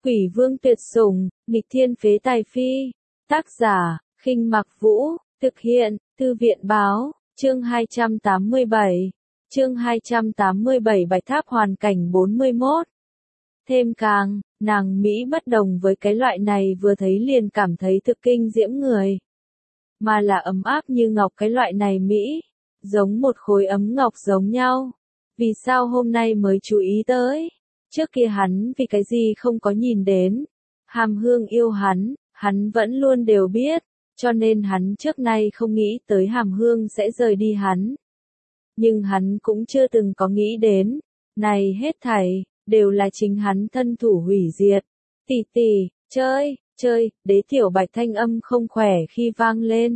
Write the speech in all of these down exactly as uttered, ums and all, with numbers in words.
Quỷ vương tuyệt sủng, nghịch thiên phế tài phi. Tác giả, Khinh Mặc Vũ, thực hiện, Thư viện báo, chương hai trăm tám mươi bảy. Chương hai trăm tám mươi bảy Bạch Tháp hoàn cảnh bốn mươi mốt. Thêm càng, nàng Mỹ bất đồng với cái loại này vừa thấy liền cảm thấy thực kinh diễm người. Mà là ấm áp như ngọc cái loại này Mỹ, giống một khối ấm ngọc giống nhau. Vì sao hôm nay mới chú ý tới? Trước kia hắn vì cái gì không có nhìn đến. Hàm Hương yêu hắn, hắn vẫn luôn đều biết, cho nên hắn trước nay không nghĩ tới Hàm Hương sẽ rời đi hắn. Nhưng hắn cũng chưa từng có nghĩ đến, này hết thảy, đều là chính hắn thân thủ hủy diệt. Tỷ tỷ, chơi, chơi, Đế Tiểu Bạch thanh âm không khỏe khi vang lên.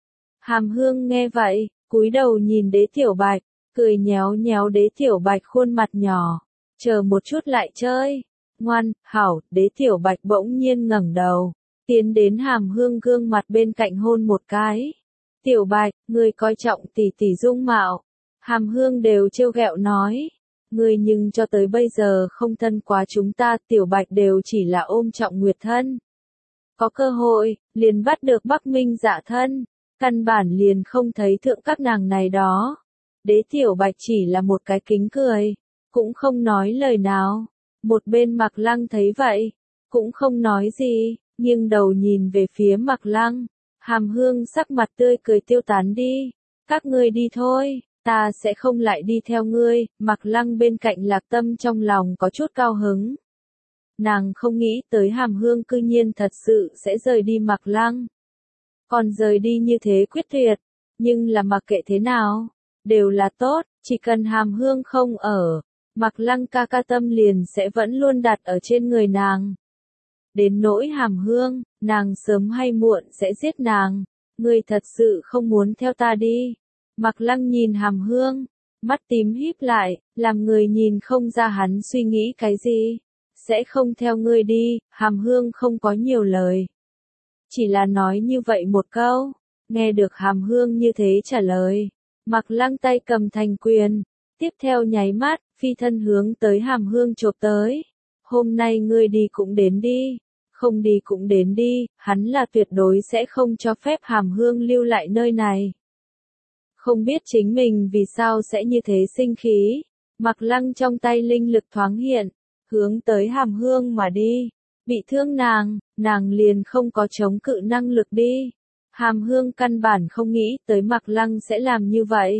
Hàm Hương nghe vậy, cúi đầu nhìn Đế Tiểu Bạch, cười nhéo nhéo Đế Tiểu Bạch khuôn mặt nhỏ. Chờ một chút lại chơi. Ngoan, hảo, Đế Tiểu Bạch bỗng nhiên ngẩng đầu, tiến đến Hàm Hương gương mặt bên cạnh hôn một cái. Tiểu Bạch, ngươi coi trọng tỷ tỷ dung mạo. Hàm Hương đều trêu ghẹo nói. Ngươi nhưng cho tới bây giờ không thân quá chúng ta, Tiểu Bạch đều chỉ là ôm trọng Nguyệt thân. Có cơ hội, liền bắt được Bắc Minh Dạ thân, căn bản liền không thấy thượng các nàng này đó. Đế Tiểu Bạch chỉ là một cái kính cười, cũng không nói lời nào. Một bên Mạc Lăng thấy vậy, cũng không nói gì, nhưng đầu nhìn về phía Mạc Lăng. Hàm Hương sắc mặt tươi cười tiêu tán đi. Các ngươi đi thôi, ta sẽ không lại đi theo ngươi. Mạc Lăng bên cạnh Lạc Tâm trong lòng có chút cao hứng. Nàng không nghĩ tới Hàm Hương cư nhiên thật sự sẽ rời đi Mạc Lăng. Còn rời đi như thế quyết tuyệt, nhưng là mặc kệ thế nào, đều là tốt, chỉ cần Hàm Hương không ở, Mạc Lăng ca ca tâm liền sẽ vẫn luôn đặt ở trên người nàng. Đến nỗi Hàm Hương, nàng sớm hay muộn sẽ giết nàng. Ngươi thật sự không muốn theo ta đi. Mạc Lăng nhìn Hàm Hương, mắt tím híp lại, làm người nhìn không ra hắn suy nghĩ cái gì. Sẽ không theo ngươi đi. Hàm Hương không có nhiều lời, chỉ là nói như vậy một câu. Nghe được Hàm Hương như thế trả lời, Mạc Lăng tay cầm thành quyền, tiếp theo nháy mắt, phi thân hướng tới Hàm Hương chộp tới. Hôm nay ngươi đi cũng đến đi, không đi cũng đến đi, hắn là tuyệt đối sẽ không cho phép Hàm Hương lưu lại nơi này. Không biết chính mình vì sao sẽ như thế sinh khí, Mạc Lăng trong tay linh lực thoáng hiện, hướng tới Hàm Hương mà đi. Bị thương nàng, nàng liền không có chống cự năng lực đi. Hàm Hương căn bản không nghĩ tới Mạc Lăng sẽ làm như vậy.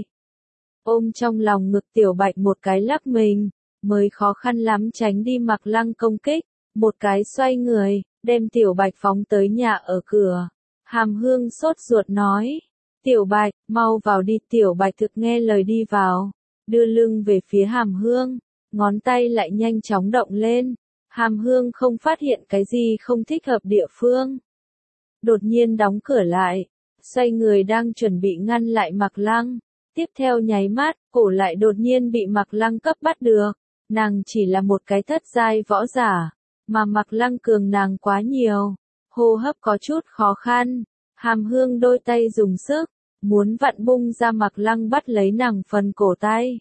Ôm trong lòng ngực Tiểu Bạch một cái lắc mình, mới khó khăn lắm tránh đi Mạc Lăng công kích. Một cái xoay người, đem Tiểu Bạch phóng tới nhà ở cửa. Hàm Hương sốt ruột nói. Tiểu Bạch, mau vào đi. Tiểu Bạch thực nghe lời đi vào, đưa lưng về phía Hàm Hương, ngón tay lại nhanh chóng động lên. Hàm Hương không phát hiện cái gì không thích hợp địa phương. Đột nhiên đóng cửa lại, xoay người đang chuẩn bị ngăn lại Mạc Lăng. Tiếp theo nháy mắt, cổ lại đột nhiên bị Mạc Lăng cấp bắt được. Nàng chỉ là một cái thất giai võ giả, mà Mạc Lăng cường nàng quá nhiều. Hô hấp có chút khó khăn. Hàm Hương đôi tay dùng sức, muốn vặn bung ra Mạc Lăng bắt lấy nàng phần cổ tay.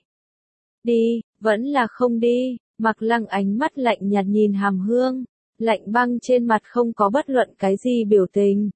Đi, vẫn là không đi. Mạc Lăng ánh mắt lạnh nhạt nhìn Hàm Hương, lạnh băng trên mặt không có bất luận cái gì biểu tình.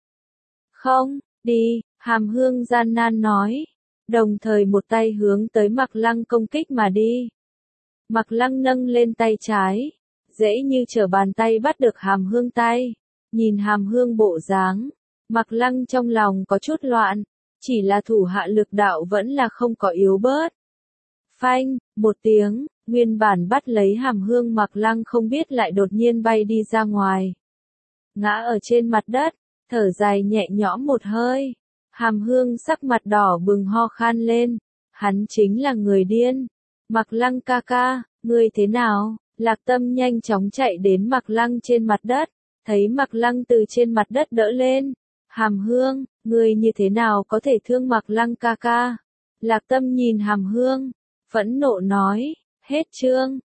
Không, đi, Hàm Hương gian nan nói, đồng thời một tay hướng tới Mạc Lăng công kích mà đi. Mạc Lăng nâng lên tay trái, dễ như trở bàn tay bắt được Hàm Hương tay. Nhìn Hàm Hương bộ dáng, Mạc Lăng trong lòng có chút loạn, chỉ là thủ hạ lực đạo vẫn là không có yếu bớt. Phanh, một tiếng, nguyên bản bắt lấy Hàm Hương Mạc Lăng không biết lại đột nhiên bay đi ra ngoài. Ngã ở trên mặt đất, thở dài nhẹ nhõm một hơi. Hàm Hương sắc mặt đỏ bừng ho khan lên. Hắn chính là người điên. Mạc Lăng ca ca, ngươi thế nào? Lạc Tâm nhanh chóng chạy đến Mạc Lăng trên mặt đất, thấy Mạc Lăng từ trên mặt đất đỡ lên. Hàm Hương, ngươi như thế nào có thể thương Mạc Lăng ca ca? Lạc Tâm nhìn Hàm Hương, phẫn nộ nói. Hết chương.